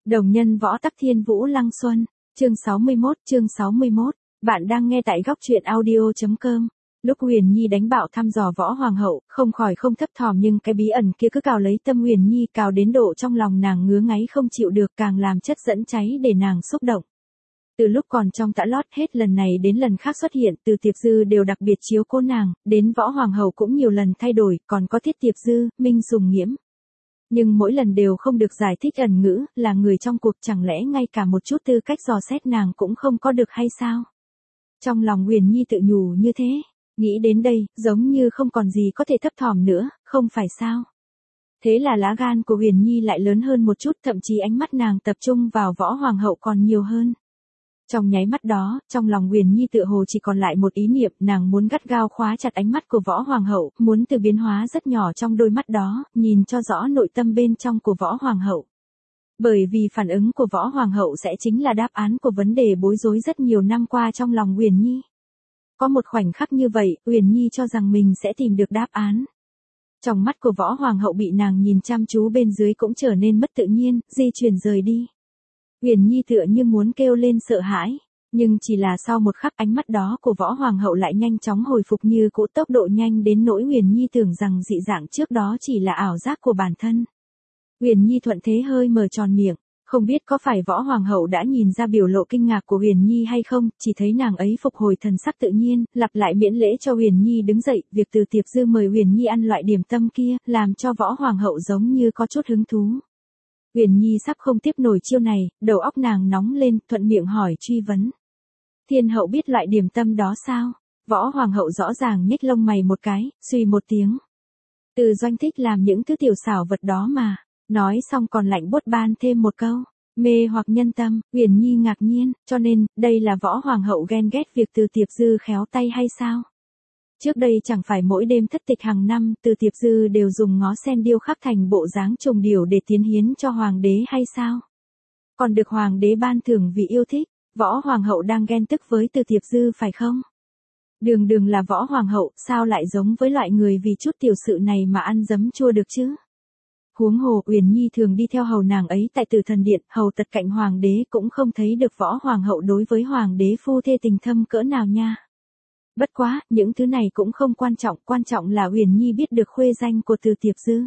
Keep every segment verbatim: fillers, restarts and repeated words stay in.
Đồng nhân võ tắc thiên vũ lăng xuân, chương sáu mươi mốt, chương sáu mươi mốt, bạn đang nghe tại góc truyện audio.com. Lúc Huyền Nhi đánh bạo thăm dò võ hoàng hậu, không khỏi không thấp thỏm nhưng cái bí ẩn kia cứ cào lấy tâm Huyền Nhi, cào đến độ trong lòng nàng ngứa ngáy không chịu được, càng làm chất dẫn cháy để nàng xúc động. Từ lúc còn trong tã lót, hết lần này đến lần khác xuất hiện, từ Tiệp Dư đều đặc biệt chiếu cố nàng, đến võ hoàng hậu cũng nhiều lần thay đổi, còn có Thiết Tiệp Dư, Minh Sùng Nghiễm. Nhưng mỗi lần đều không được giải thích ẩn ngữ, là người trong cuộc, chẳng lẽ ngay cả một chút tư cách dò xét nàng cũng không có được hay sao? Trong lòng Huyền Nhi tự nhủ như thế, nghĩ đến đây, giống như không còn gì có thể thấp thỏm nữa, không phải sao? Thế là lá gan của Huyền Nhi lại lớn hơn một chút, thậm chí ánh mắt nàng tập trung vào võ hoàng hậu còn nhiều hơn. Trong nháy mắt đó, trong lòng Huyền Nhi tựa hồ chỉ còn lại một ý niệm, nàng muốn gắt gao khóa chặt ánh mắt của võ hoàng hậu, muốn từ biến hóa rất nhỏ trong đôi mắt đó, nhìn cho rõ nội tâm bên trong của võ hoàng hậu. Bởi vì phản ứng của võ hoàng hậu sẽ chính là đáp án của vấn đề bối rối rất nhiều năm qua trong lòng Huyền Nhi. Có một khoảnh khắc như vậy, Huyền Nhi cho rằng mình sẽ tìm được đáp án. Trong mắt của võ hoàng hậu bị nàng nhìn chăm chú bên dưới cũng trở nên mất tự nhiên, di chuyển rời đi. Huyền Nhi tựa như muốn kêu lên sợ hãi, nhưng chỉ là sau một khắc ánh mắt đó của võ hoàng hậu lại nhanh chóng hồi phục như cũ, tốc độ nhanh đến nỗi Huyền Nhi tưởng rằng dị dạng trước đó chỉ là ảo giác của bản thân. Huyền Nhi thuận thế hơi mở tròn miệng, không biết có phải võ hoàng hậu đã nhìn ra biểu lộ kinh ngạc của Huyền Nhi hay không, chỉ thấy nàng ấy phục hồi thần sắc tự nhiên, lặp lại miễn lễ cho Huyền Nhi đứng dậy, việc từ Tiệp Dư mời Huyền Nhi ăn loại điểm tâm kia, làm cho võ hoàng hậu giống như có chút hứng thú. Huyền Nhi sắp không tiếp nổi chiêu này, đầu óc nàng nóng lên, thuận miệng hỏi truy vấn. Thiên hậu biết loại điểm tâm đó sao? Võ hoàng hậu rõ ràng nhếch lông mày một cái, suy một tiếng. Từ Doanh thích làm những thứ tiểu xảo vật đó mà. Nói xong còn lạnh buốt ban thêm một câu. Mê hoặc nhân tâm. Huyền Nhi ngạc nhiên, cho nên, đây là võ hoàng hậu ghen ghét việc từ Tiệp Dư khéo tay hay sao? Trước đây chẳng phải mỗi đêm thất tịch hàng năm, từ Tiệp Dư đều dùng ngó sen điêu khắc thành bộ dáng trùng điểu để tiến hiến cho hoàng đế hay sao? Còn được hoàng đế ban thưởng vì yêu thích, võ hoàng hậu đang ghen tức với từ Tiệp Dư phải không? Đường đường là võ hoàng hậu, sao lại giống với loại người vì chút tiểu sự này mà ăn giấm chua được chứ? Huống hồ, Huyền Nhi thường đi theo hầu nàng ấy tại Tử Thần Điện, hầu tật cạnh hoàng đế, cũng không thấy được võ hoàng hậu đối với hoàng đế phu thê tình thâm cỡ nào nha. Bất quá, những thứ này cũng không quan trọng, quan trọng là Huyền Nhi biết được khuê danh của từ Tiệp Dư.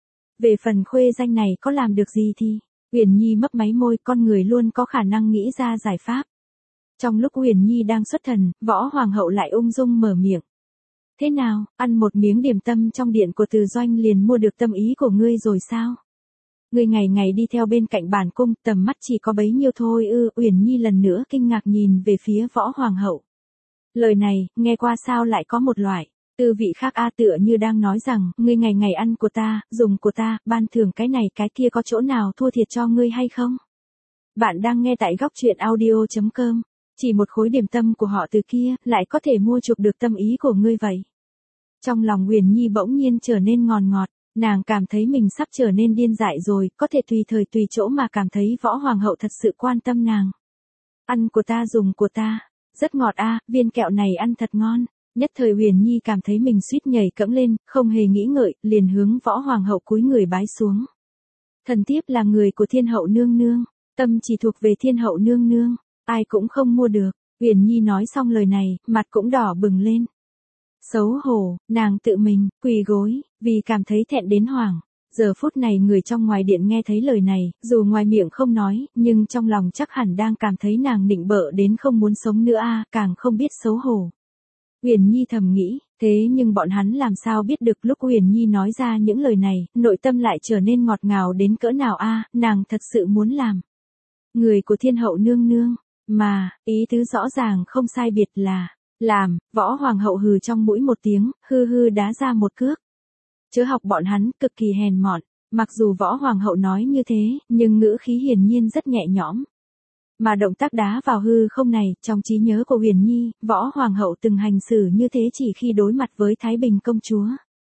Về phần khuê danh này có làm được gì thì, Huyền Nhi mấp máy môi, con người luôn có khả năng nghĩ ra giải pháp. Trong lúc Huyền Nhi đang xuất thần, võ hoàng hậu lại ung dung mở miệng. Thế nào, ăn một miếng điểm tâm trong điện của Từ Doanh liền mua được tâm ý của ngươi rồi sao? Ngươi ngày ngày đi theo bên cạnh bản cung, tầm mắt chỉ có bấy nhiêu thôi ư? Huyền Nhi lần nữa kinh ngạc nhìn về phía võ hoàng hậu. Lời này, nghe qua sao lại có một loại tư vị khác a, tựa như đang nói rằng, ngươi ngày ngày ăn của ta, dùng của ta, ban thưởng cái này cái kia, có chỗ nào thua thiệt cho ngươi hay không? Bạn đang nghe tại góc truyện audio.com. Chỉ một khối điểm tâm của họ Từ kia, lại có thể mua chuộc được tâm ý của ngươi vậy. Trong lòng Huyền Nhi bỗng nhiên trở nên ngọt ngọt, nàng cảm thấy mình sắp trở nên điên dại rồi, có thể tùy thời tùy chỗ mà cảm thấy võ hoàng hậu thật sự quan tâm nàng. Ăn của ta, dùng của ta, rất ngọt a, viên kẹo này ăn thật ngon. Nhất thời Huyền Nhi cảm thấy mình suýt nhảy cẫng lên, không hề nghĩ ngợi, liền hướng võ hoàng hậu cúi người bái xuống. Thần thiếp là người của thiên hậu nương nương, tâm chỉ thuộc về thiên hậu nương nương, ai cũng không mua được. Huyền Nhi nói xong lời này, mặt cũng đỏ bừng lên. Xấu hổ, nàng tự mình, quỳ gối, vì cảm thấy thẹn đến hoảng. Giờ phút này người trong ngoài điện nghe thấy lời này, dù ngoài miệng không nói, nhưng trong lòng chắc hẳn đang cảm thấy nàng nịnh bợ đến không muốn sống nữa a, càng không biết xấu hổ. Huyền Nhi thầm nghĩ, thế nhưng bọn hắn làm sao biết được lúc Huyền Nhi nói ra những lời này, nội tâm lại trở nên ngọt ngào đến cỡ nào a, nàng thật sự muốn làm người của thiên hậu nương nương, mà, ý tứ rõ ràng không sai biệt là, làm. Võ hoàng hậu hừ trong mũi một tiếng, hư hư đá ra một cước. Chớ học bọn hắn, cực kỳ hèn mọn. Mặc dù võ hoàng hậu nói như thế, nhưng ngữ khí hiển nhiên rất nhẹ nhõm. Mà động tác đá vào hư không này, trong trí nhớ của Huyền Nhi, võ hoàng hậu từng hành xử như thế chỉ khi đối mặt với Thái Bình công chúa.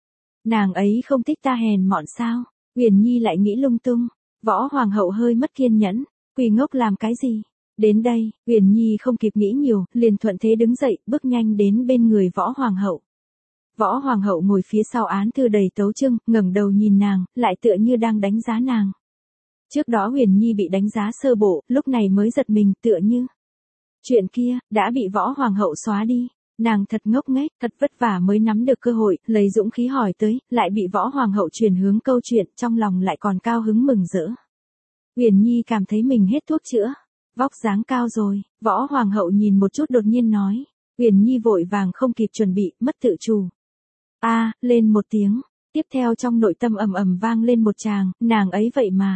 Nàng ấy không thích ta hèn mọn sao? Huyền Nhi lại nghĩ lung tung. Võ hoàng hậu hơi mất kiên nhẫn, quỳ ngốc làm cái gì? Đến đây, Huyền Nhi không kịp nghĩ nhiều, liền thuận thế đứng dậy, bước nhanh đến bên người võ hoàng hậu. Võ hoàng hậu ngồi phía sau án thư đầy tấu chương, ngẩng đầu nhìn nàng, lại tựa như đang đánh giá nàng. Trước đó Huyền Nhi bị đánh giá sơ bộ, lúc này mới giật mình tựa như. Chuyện kia, đã bị võ hoàng hậu xóa đi. Nàng thật ngốc nghếch, thật vất vả mới nắm được cơ hội, lấy dũng khí hỏi tới, lại bị võ hoàng hậu chuyển hướng câu chuyện, trong lòng lại còn cao hứng mừng rỡ. Huyền Nhi cảm thấy mình hết thuốc chữa. Vóc dáng cao rồi, võ hoàng hậu nhìn một chút đột nhiên nói. Huyền Nhi vội vàng không kịp chuẩn bị, mất tự chủ. A, à, lên một tiếng, tiếp theo trong nội tâm ầm ầm vang lên một tràng, nàng ấy vậy mà.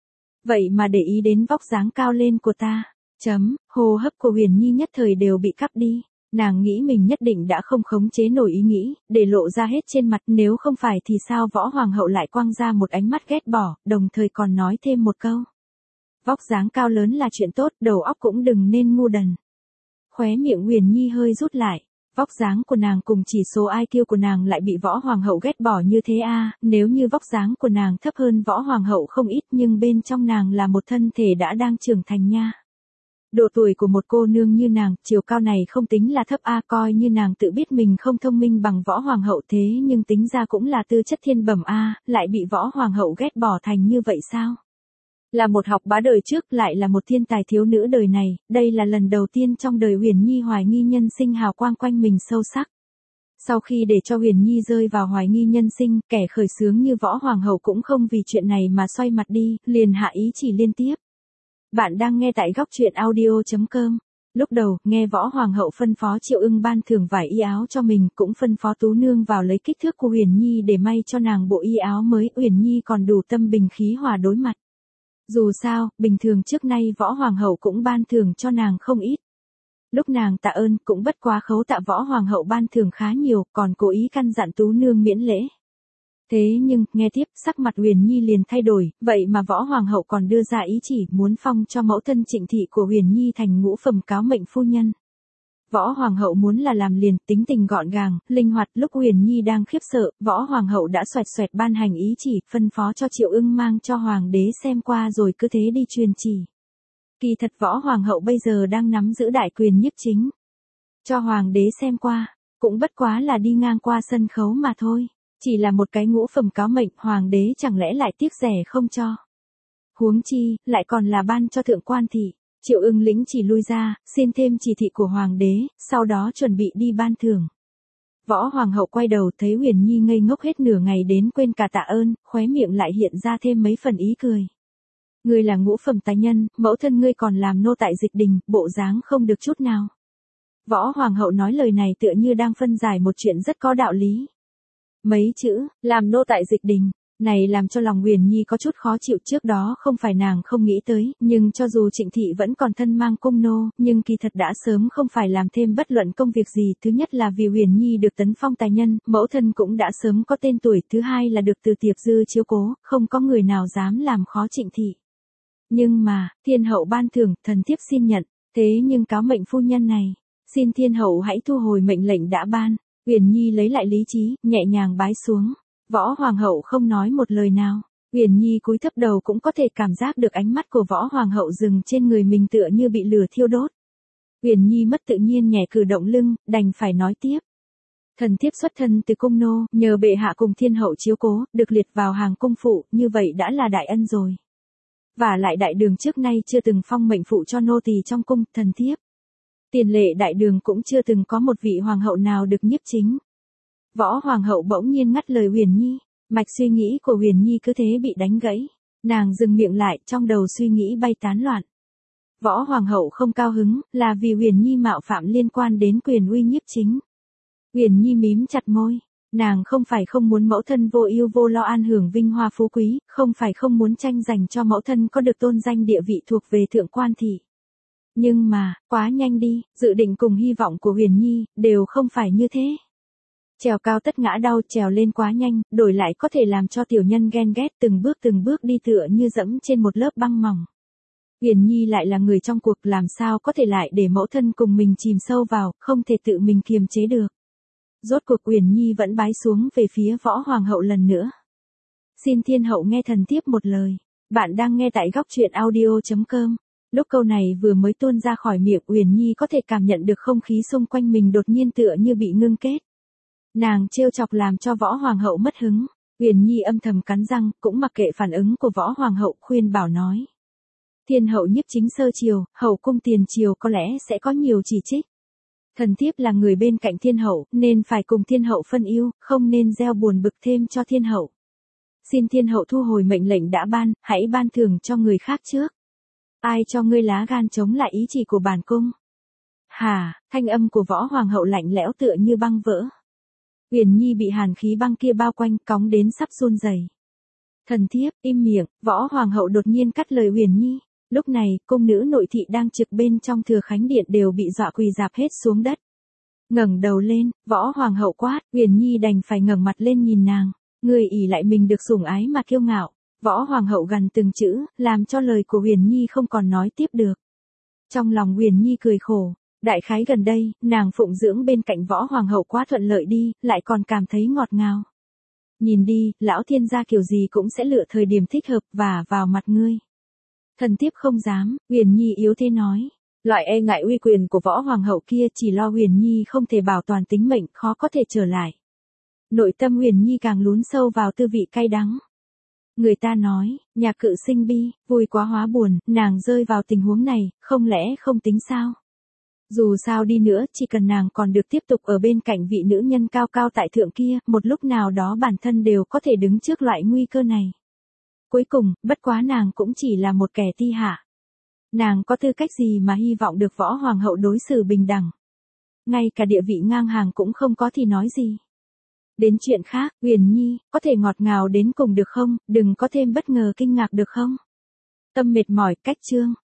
Vậy mà để ý đến vóc dáng cao lên của ta. Chấm, hô hấp của Huyền Nhi nhất thời đều bị cắp đi. Nàng nghĩ mình nhất định đã không khống chế nổi ý nghĩ, để lộ ra hết trên mặt, nếu không phải thì sao võ hoàng hậu lại quăng ra một ánh mắt ghét bỏ, đồng thời còn nói thêm một câu. Vóc dáng cao lớn là chuyện tốt, đầu óc cũng đừng nên ngu đần. Khóe miệng Huyền Nhi hơi rút lại, vóc dáng của nàng cùng chỉ số i kiu của nàng lại bị võ hoàng hậu ghét bỏ như thế a, à, nếu như vóc dáng của nàng thấp hơn võ hoàng hậu không ít nhưng bên trong nàng là một thân thể đã đang trưởng thành nha. Độ tuổi của một cô nương như nàng, chiều cao này không tính là thấp a, coi như nàng tự biết mình không thông minh bằng võ hoàng hậu thế nhưng tính ra cũng là tư chất thiên bẩm a, lại bị võ hoàng hậu ghét bỏ thành như vậy sao? Là một học bá đời trước lại là một thiên tài thiếu nữ đời này, đây là lần đầu tiên trong đời Huyền Nhi hoài nghi nhân sinh hào quang quanh mình sâu sắc. Sau khi để cho Huyền Nhi rơi vào hoài nghi nhân sinh, kẻ khởi xướng như võ hoàng hậu cũng không vì chuyện này mà xoay mặt đi, liền hạ ý chỉ liên tiếp. Bạn đang nghe tại góc truyện audio chấm com. Lúc đầu, nghe võ hoàng hậu phân phó Triệu Ưng ban thưởng vải y áo cho mình, cũng phân phó Tú Nương vào lấy kích thước của Huyền Nhi để may cho nàng bộ y áo mới, Huyền Nhi còn đủ tâm bình khí hòa đối mặt. Dù sao, bình thường trước nay võ hoàng hậu cũng ban thưởng cho nàng không ít. Lúc nàng tạ ơn cũng bất quá khấu tạ võ hoàng hậu ban thưởng khá nhiều, còn cố ý căn dặn Tú Nương miễn lễ. Thế nhưng, nghe tiếp, sắc mặt Huyền Nhi liền thay đổi, vậy mà võ hoàng hậu còn đưa ra ý chỉ muốn phong cho mẫu thân Trịnh thị của Huyền Nhi thành ngũ phẩm cáo mệnh phu nhân. Võ hoàng hậu muốn là làm liền, tính tình gọn gàng, linh hoạt, lúc Huyền Nhi đang khiếp sợ, võ hoàng hậu đã xoẹt xoẹt ban hành ý chỉ, phân phó cho Triệu Ưng mang cho hoàng đế xem qua rồi cứ thế đi truyền chỉ. Kỳ thật võ hoàng hậu bây giờ đang nắm giữ đại quyền nhiếp chính. Cho hoàng đế xem qua, cũng bất quá là đi ngang qua sân khấu mà thôi. Chỉ là một cái ngũ phẩm cáo mệnh, hoàng đế chẳng lẽ lại tiếc rẻ không cho. Huống chi, lại còn là ban cho thượng quan thị. Triệu Ưng lĩnh chỉ lui ra, xin thêm chỉ thị của hoàng đế, sau đó chuẩn bị đi ban thưởng. Võ hoàng hậu quay đầu thấy Huyền Nhi ngây ngốc hết nửa ngày đến quên cả tạ ơn, khóe miệng lại hiện ra thêm mấy phần ý cười. Ngươi là ngũ phẩm tài nhân, mẫu thân ngươi còn làm nô tại Dịch Đình, bộ dáng không được chút nào. Võ hoàng hậu nói lời này tựa như đang phân giải một chuyện rất có đạo lý. Mấy chữ, làm nô tại Dịch Đình, này làm cho lòng Huyền Nhi có chút khó chịu, trước đó không phải nàng không nghĩ tới, nhưng cho dù Trịnh thị vẫn còn thân mang cung nô, nhưng kỳ thật đã sớm không phải làm thêm bất luận công việc gì, thứ nhất là vì Huyền Nhi được tấn phong tài nhân, mẫu thân cũng đã sớm có tên tuổi, thứ hai là được Từ Tiệp Dư chiếu cố, không có người nào dám làm khó Trịnh thị. Nhưng mà, thiên hậu ban thưởng, thần thiếp xin nhận, thế nhưng cáo mệnh phu nhân này, xin thiên hậu hãy thu hồi mệnh lệnh đã ban. Huyền Nhi lấy lại lý trí, nhẹ nhàng bái xuống. Võ hoàng hậu không nói một lời nào. Huyền Nhi cúi thấp đầu cũng có thể cảm giác được ánh mắt của võ hoàng hậu dừng trên người mình tựa như bị lửa thiêu đốt. Huyền Nhi mất tự nhiên nhẹ cử động lưng, đành phải nói tiếp. Thần thiếp xuất thân từ cung nô, nhờ bệ hạ cùng thiên hậu chiếu cố, được liệt vào hàng cung phụ, như vậy đã là đại ân rồi. Và lại đại đường trước nay chưa từng phong mệnh phụ cho nô tỳ trong cung, thần thiếp. Tiền lệ đại đường cũng chưa từng có một vị hoàng hậu nào được nhiếp chính. Võ hoàng hậu bỗng nhiên ngắt lời Huyền Nhi, mạch suy nghĩ của Huyền Nhi cứ thế bị đánh gãy. Nàng dừng miệng lại, trong đầu suy nghĩ bay tán loạn. Võ hoàng hậu không cao hứng, là vì Huyền Nhi mạo phạm liên quan đến quyền uy nhiếp chính. Huyền Nhi mím chặt môi, nàng không phải không muốn mẫu thân vô ưu vô lo an hưởng vinh hoa phú quý, không phải không muốn tranh giành cho mẫu thân có được tôn danh địa vị thuộc về thượng quan thị. Nhưng mà, quá nhanh đi, dự định cùng hy vọng của Huyền Nhi, đều không phải như thế. Trèo cao tất ngã đau, trèo lên quá nhanh, đổi lại có thể làm cho tiểu nhân ghen ghét, từng bước từng bước đi tựa như dẫm trên một lớp băng mỏng. Huyền Nhi lại là người trong cuộc, làm sao có thể lại để mẫu thân cùng mình chìm sâu vào, không thể tự mình kiềm chế được. Rốt cuộc Huyền Nhi vẫn bái xuống về phía võ hoàng hậu lần nữa. Xin thiên hậu nghe thần thiếp một lời. Bạn đang nghe tại góc truyện audio chấm com. Lúc câu này vừa mới tuôn ra khỏi miệng, Huyền Nhi có thể cảm nhận được không khí xung quanh mình đột nhiên tựa như bị ngưng kết. Nàng trêu chọc làm cho võ hoàng hậu mất hứng. Uyển Nhi âm thầm cắn răng, cũng mặc kệ phản ứng của võ hoàng hậu, khuyên bảo nói. Thiên hậu nhiếp chính sơ triều, hậu cung tiền triều có lẽ sẽ có nhiều chỉ trích. Thần thiếp là người bên cạnh thiên hậu, nên phải cùng thiên hậu phân ưu, không nên gieo buồn bực thêm cho thiên hậu. Xin thiên hậu thu hồi mệnh lệnh đã ban, hãy ban thưởng cho người khác trước. Ai cho ngươi lá gan chống lại ý chỉ của bản cung? Hà, thanh âm của võ hoàng hậu lạnh lẽo tựa như băng vỡ. Uyển Nhi bị hàn khí băng kia bao quanh, cóng đến sắp run rẩy. Thần thiếp, im miệng, võ hoàng hậu đột nhiên cắt lời Uyển Nhi. Lúc này, cung nữ nội thị đang trực bên trong Thừa Khánh Điện đều bị dọa quỳ rạp hết xuống đất. Ngẩng đầu lên, võ hoàng hậu quát, Uyển Nhi đành phải ngẩng mặt lên nhìn nàng. Người ỷ lại mình được sủng ái mà kiêu ngạo. Võ hoàng hậu gằn từng chữ, làm cho lời của Uyển Nhi không còn nói tiếp được. Trong lòng Uyển Nhi cười khổ, đại khái gần đây, nàng phụng dưỡng bên cạnh võ hoàng hậu quá thuận lợi đi, lại còn cảm thấy ngọt ngào. Nhìn đi, lão thiên gia kiểu gì cũng sẽ lựa thời điểm thích hợp và vào mặt ngươi. Thần thiếp không dám, Uyển Nhi yếu thế nói. Loại e ngại uy quyền của võ hoàng hậu kia chỉ lo Uyển Nhi không thể bảo toàn tính mệnh, khó có thể trở lại. Nội tâm Uyển Nhi càng lún sâu vào tư vị cay đắng. Người ta nói, nhà cự sinh bi, vui quá hóa buồn, nàng rơi vào tình huống này, không lẽ không tính sao? Dù sao đi nữa, chỉ cần nàng còn được tiếp tục ở bên cạnh vị nữ nhân cao cao tại thượng kia, một lúc nào đó bản thân đều có thể đứng trước loại nguy cơ này. Cuối cùng, bất quá nàng cũng chỉ là một kẻ ti hạ. Nàng có tư cách gì mà hy vọng được võ hoàng hậu đối xử bình đẳng? Ngay cả địa vị ngang hàng cũng không có thì nói gì. Đến chuyện khác, Uyển Nhi, có thể ngọt ngào đến cùng được không, đừng có thêm bất ngờ kinh ngạc được không? Tâm mệt mỏi, cách chương.